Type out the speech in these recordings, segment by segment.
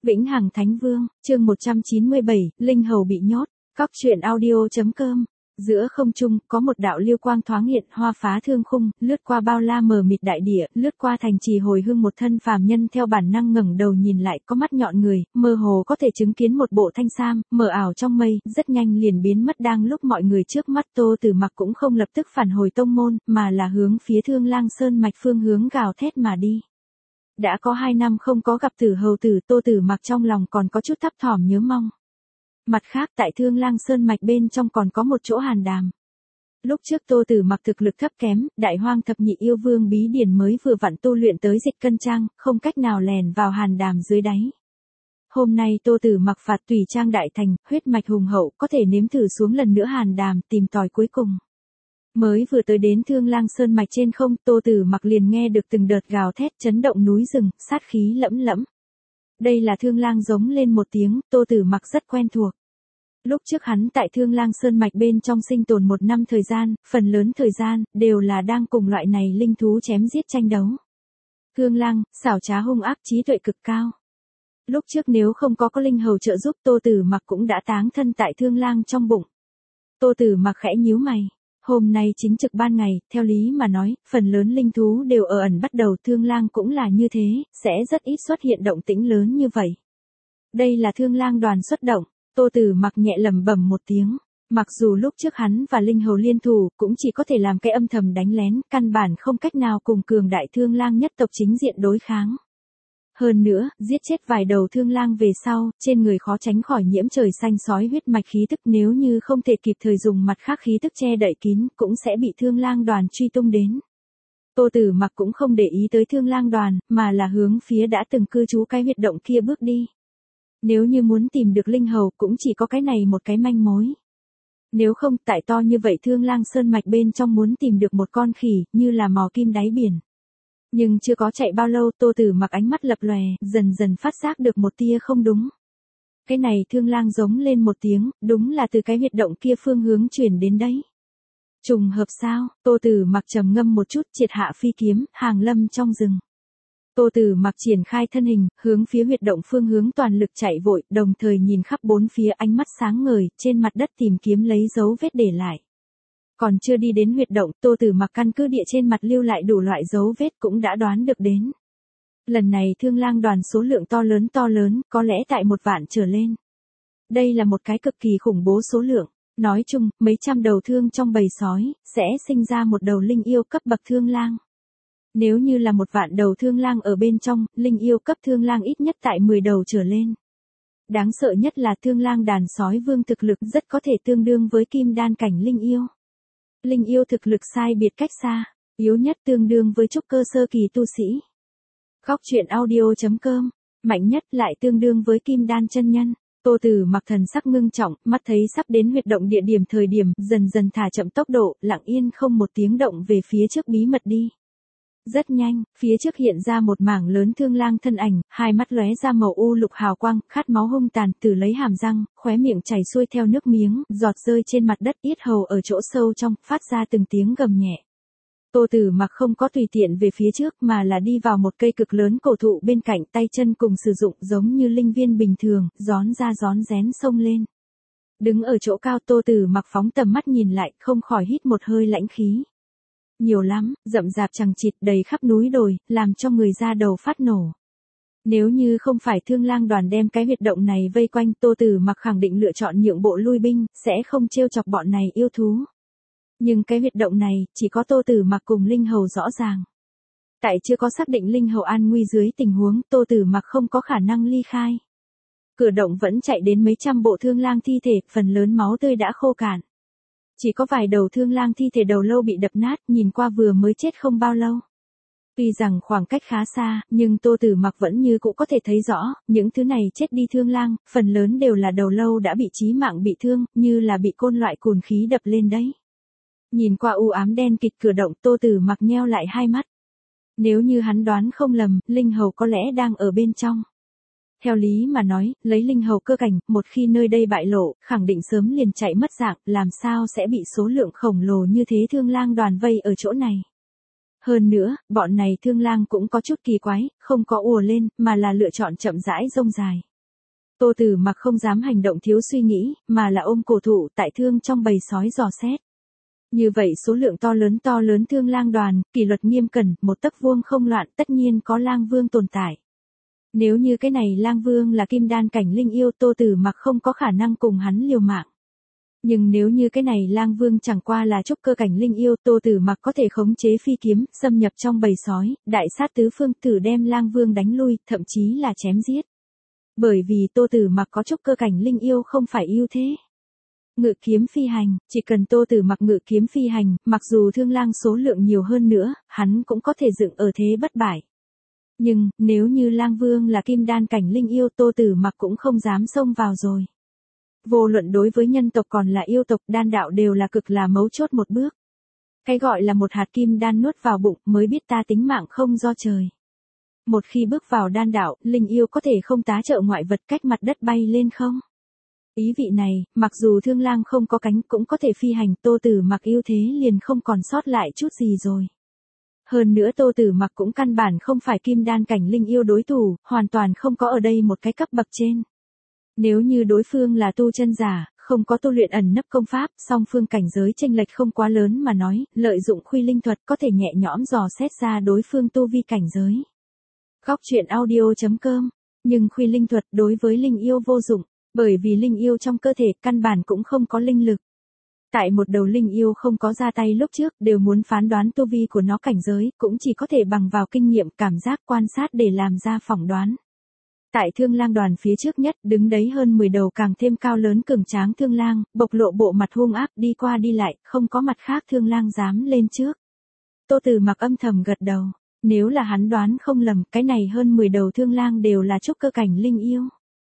Vĩnh Hằng Thánh Vương, chương 197, Linh Hầu bị nhốt, Cóc truyện audio.com. Giữa không trung, có một đạo lưu quang thoáng hiện, hoa phá thương khung, lướt qua bao la mờ mịt đại địa, lướt qua thành trì hồi hương, một thân phàm nhân theo bản năng ngẩng đầu nhìn lại, có mắt nhọn người, mơ hồ có thể chứng kiến một bộ thanh sam, mờ ảo trong mây, rất nhanh liền biến mất đang lúc mọi người trước mắt. Tô Tử Mặc cũng không lập tức phản hồi tông môn, mà là hướng phía Thương Lang Sơn mạch phương hướng gào thét mà đi. Đã có 2 năm không có gặp Tử Hầu tử, Tô Tử Mặc trong lòng còn có chút thấp thỏm nhớ mong. Mặt khác tại Thương Lang Sơn mạch bên trong còn có một chỗ hàn đàm. Lúc trước Tô Tử Mặc thực lực thấp kém, Đại Hoang thập nhị yêu vương bí điển mới vừa vặn tu luyện tới dịch cân trang, không cách nào lèn vào hàn đàm dưới đáy. Hôm nay Tô Tử Mặc phạt tùy trang đại thành, huyết mạch hùng hậu, có thể nếm thử xuống lần nữa hàn đàm, tìm tòi cuối cùng. Mới vừa tới đến Thương Lang Sơn mạch trên không, Tô Tử Mặc liền nghe được từng đợt gào thét chấn động núi rừng, sát khí lẫm lẫm. Đây là Thương Lang giống lên một tiếng, Tô Tử Mặc rất quen thuộc. Lúc trước hắn tại Thương Lang Sơn mạch bên trong sinh tồn 1 năm thời gian, phần lớn thời gian đều là đang cùng loại này linh thú chém giết tranh đấu. Thương Lang, xảo trá hung ác, trí tuệ cực cao. Lúc trước nếu không có Linh Hầu trợ giúp, Tô Tử Mặc cũng đã táng thân tại Thương Lang trong bụng. Tô Tử Mặc khẽ nhíu mày. Hôm nay chính trực ban ngày, theo lý mà nói, phần lớn linh thú đều ở ẩn bắt đầu, Thương Lang cũng là như thế, sẽ rất ít xuất hiện động tĩnh lớn như vậy. Đây là Thương Lang đoàn xuất động, Tô Tử Mặc nhẹ lẩm bẩm một tiếng. Mặc dù lúc trước hắn và Linh Hầu liên thủ, cũng chỉ có thể làm cái âm thầm đánh lén, căn bản không cách nào cùng cường đại Thương Lang nhất tộc chính diện đối kháng. Hơn nữa, giết chết vài đầu Thương Lang về sau, trên người khó tránh khỏi nhiễm trời xanh sói huyết mạch khí tức, nếu như không thể kịp thời dùng mặt khác khí tức che đậy kín, cũng sẽ bị Thương Lang đoàn truy tung đến. Tô Tử Mặc cũng không để ý tới Thương Lang đoàn, mà là hướng phía đã từng cư trú cái huyệt động kia bước đi. Nếu như muốn tìm được Linh Hầu, cũng chỉ có cái này một cái manh mối. Nếu không, tại to như vậy Thương Lang Sơn mạch bên trong muốn tìm được một con khỉ, như là mò kim đáy biển. Nhưng chưa có chạy bao lâu, Tô Tử Mặc ánh mắt lập lòe, dần dần phát giác được một tia không đúng. Cái này Thương Lang giống lên một tiếng, đúng là từ cái huyệt động kia phương hướng chuyển đến đấy. Trùng hợp sao? Tô Tử Mặc trầm ngâm một chút, triệt hạ phi kiếm, hàng lâm trong rừng. Tô Tử Mặc triển khai thân hình, hướng phía huyệt động phương hướng toàn lực chạy vội, đồng thời nhìn khắp bốn phía, ánh mắt sáng ngời, trên mặt đất tìm kiếm lấy dấu vết để lại. Còn chưa đi đến huyệt động, Tô Tử Mặc căn cứ địa trên mặt lưu lại đủ loại dấu vết cũng đã đoán được đến. Lần này Thương Lang đoàn số lượng to lớn, có lẽ tại 1 vạn trở lên. Đây là một cái cực kỳ khủng bố số lượng. Nói chung, mấy trăm đầu thương trong bầy sói, sẽ sinh ra một đầu linh yêu cấp bậc Thương Lang. Nếu như là 1 vạn đầu Thương Lang ở bên trong, linh yêu cấp Thương Lang ít nhất tại 10 đầu trở lên. Đáng sợ nhất là Thương Lang đàn sói vương thực lực rất có thể tương đương với kim đan cảnh linh yêu. Linh yêu thực lực sai biệt cách xa, yếu nhất tương đương với trúc cơ sơ kỳ tu sĩ. Cóc truyện audio.com, mạnh nhất lại tương đương với kim đan chân nhân. Tô Tử Mặc thần sắc ngưng trọng, mắt thấy sắp đến huyệt động địa điểm thời điểm, dần dần thả chậm tốc độ, lặng yên không một tiếng động về phía trước bí mật đi. Rất nhanh, phía trước hiện ra một mảng lớn Thương Lang thân ảnh, hai mắt lóe ra màu u lục hào quang, khát máu hung tàn, từ lấy hàm răng, khóe miệng chảy xuôi theo nước miếng, giọt rơi trên mặt đất, yết hầu ở chỗ sâu trong, phát ra từng tiếng gầm nhẹ. Tô Tử Mặc không có tùy tiện về phía trước, mà là đi vào một cây cực lớn cổ thụ bên cạnh, tay chân cùng sử dụng giống như linh viên bình thường, rón ra rón rén xông lên. Đứng ở chỗ cao, Tô Tử Mặc phóng tầm mắt nhìn lại, không khỏi hít một hơi lãnh khí. Nhiều lắm, rậm rạp chằng chịt, đầy khắp núi đồi, làm cho người da đầu phát nổ. Nếu như không phải Thương Lang đoàn đem cái huyệt động này vây quanh, Tô Tử Mặc khẳng định lựa chọn nhượng bộ lui binh, sẽ không trêu chọc bọn này yêu thú. Nhưng cái huyệt động này, chỉ có Tô Tử Mặc cùng Linh Hầu rõ ràng. Tại chưa có xác định Linh Hầu an nguy dưới tình huống, Tô Tử Mặc không có khả năng ly khai. Cửa động vẫn chạy đến mấy trăm bộ Thương Lang thi thể, phần lớn máu tươi đã khô cạn. Chỉ có vài đầu Thương Lang thi thể đầu lâu bị đập nát, nhìn qua vừa mới chết không bao lâu. Tuy rằng khoảng cách khá xa, nhưng Tô Tử Mặc vẫn như cũ có thể thấy rõ, những thứ này chết đi Thương Lang, phần lớn đều là đầu lâu đã bị chí mạng bị thương, như là bị côn loại cồn khí đập lên đấy. Nhìn qua u ám đen kịt cửa động, Tô Tử Mặc nheo lại hai mắt. Nếu như hắn đoán không lầm, Linh Hầu có lẽ đang ở bên trong. Theo lý mà nói, lấy Linh Hầu cơ cảnh, một khi nơi đây bại lộ, khẳng định sớm liền chạy mất dạng, làm sao sẽ bị số lượng khổng lồ như thế Thương Lang đoàn vây ở chỗ này. Hơn nữa, bọn này Thương Lang cũng có chút kỳ quái, không có ùa lên, mà là lựa chọn chậm rãi rông dài. Tô Tử Mặc không dám hành động thiếu suy nghĩ, mà là ôm cổ thụ tại thương trong bầy sói dò xét. Như vậy số lượng to lớn thương lang đoàn, kỷ luật nghiêm cẩn, một tấc vuông không loạn, tất nhiên có lang vương tồn tại. Nếu như cái này lang vương là kim đan cảnh linh yêu, Tô Tử Mặc không có khả năng cùng hắn liều mạng. Nhưng nếu như cái này lang vương chẳng qua là trúc cơ cảnh linh yêu, Tô Tử Mặc có thể khống chế phi kiếm, xâm nhập trong bầy sói, đại sát tứ phương, thử đem lang vương đánh lui, thậm chí là chém giết. Bởi vì Tô Tử Mặc có trúc cơ cảnh linh yêu không phải ưu thế. Ngự kiếm phi hành, chỉ cần Tô Tử Mặc ngự kiếm phi hành, mặc dù thương lang số lượng nhiều hơn nữa, hắn cũng có thể dựng ở thế bất bại. Nhưng, nếu như lang vương là kim đan cảnh linh yêu, Tô Tử Mặc cũng không dám xông vào rồi. Vô luận đối với nhân tộc còn là yêu tộc, đan đạo đều là cực là mấu chốt một bước. Cái gọi là một hạt kim đan nuốt vào bụng mới biết ta tính mạng không do trời. Một khi bước vào đan đạo, linh yêu có thể không tá trợ ngoại vật cách mặt đất bay lên không? Ý vị này, mặc dù thương lang không có cánh cũng có thể phi hành, Tô Tử Mặc ưu thế liền không còn sót lại chút gì rồi. Hơn nữa Tô Tử Mặc cũng căn bản không phải kim đan cảnh linh yêu đối thủ, hoàn toàn không có ở đây một cái cấp bậc trên. Nếu như đối phương là tu chân giả, không có tu luyện ẩn nấp công pháp, song phương cảnh giới chênh lệch không quá lớn mà nói, lợi dụng khuy linh thuật có thể nhẹ nhõm dò xét ra đối phương tu vi cảnh giới. Góc truyện audio.com. Nhưng khuy linh thuật đối với linh yêu vô dụng, bởi vì linh yêu trong cơ thể căn bản cũng không có linh lực. Tại một đầu linh yêu không có ra tay lúc trước, đều muốn phán đoán tu vi của nó cảnh giới, cũng chỉ có thể bằng vào kinh nghiệm cảm giác quan sát để làm ra phỏng đoán. Tại thương lang đoàn phía trước nhất, đứng đấy hơn 10 đầu càng thêm cao lớn cường tráng thương lang, bộc lộ bộ mặt hung ác đi qua đi lại, không có mặt khác thương lang dám lên trước. Tô Tử Mặc âm thầm gật đầu, nếu là hắn đoán không lầm, cái này hơn 10 đầu thương lang đều là trúc cơ cảnh linh yêu.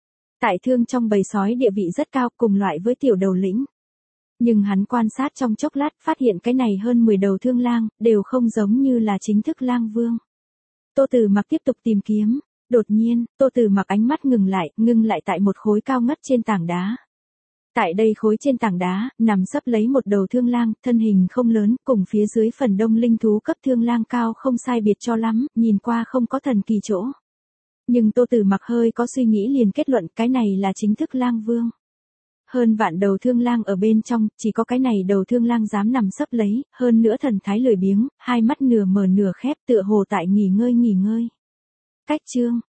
Tại thương trong bầy sói địa vị rất cao, cùng loại với tiểu đầu lĩnh. Nhưng hắn quan sát trong chốc lát, phát hiện cái này hơn 10 đầu thương lang, đều không giống như là chính thức lang vương. Tô Tử Mặc tiếp tục tìm kiếm. Đột nhiên, Tô Tử Mặc ánh mắt ngừng lại tại một khối cao ngất trên tảng đá. Tại đây khối trên tảng đá, nằm sấp lấy một đầu thương lang, thân hình không lớn, cùng phía dưới phần đông linh thú cấp thương lang cao không sai biệt cho lắm, nhìn qua không có thần kỳ chỗ. Nhưng Tô Tử Mặc hơi có suy nghĩ liền kết luận cái này là chính thức lang vương. Hơn vạn đầu thương lang ở bên trong, chỉ có cái này đầu thương lang dám nằm sấp lấy, hơn nữa thần thái lười biếng, hai mắt nửa mở nửa khép tựa hồ tại nghỉ ngơi. Cách chương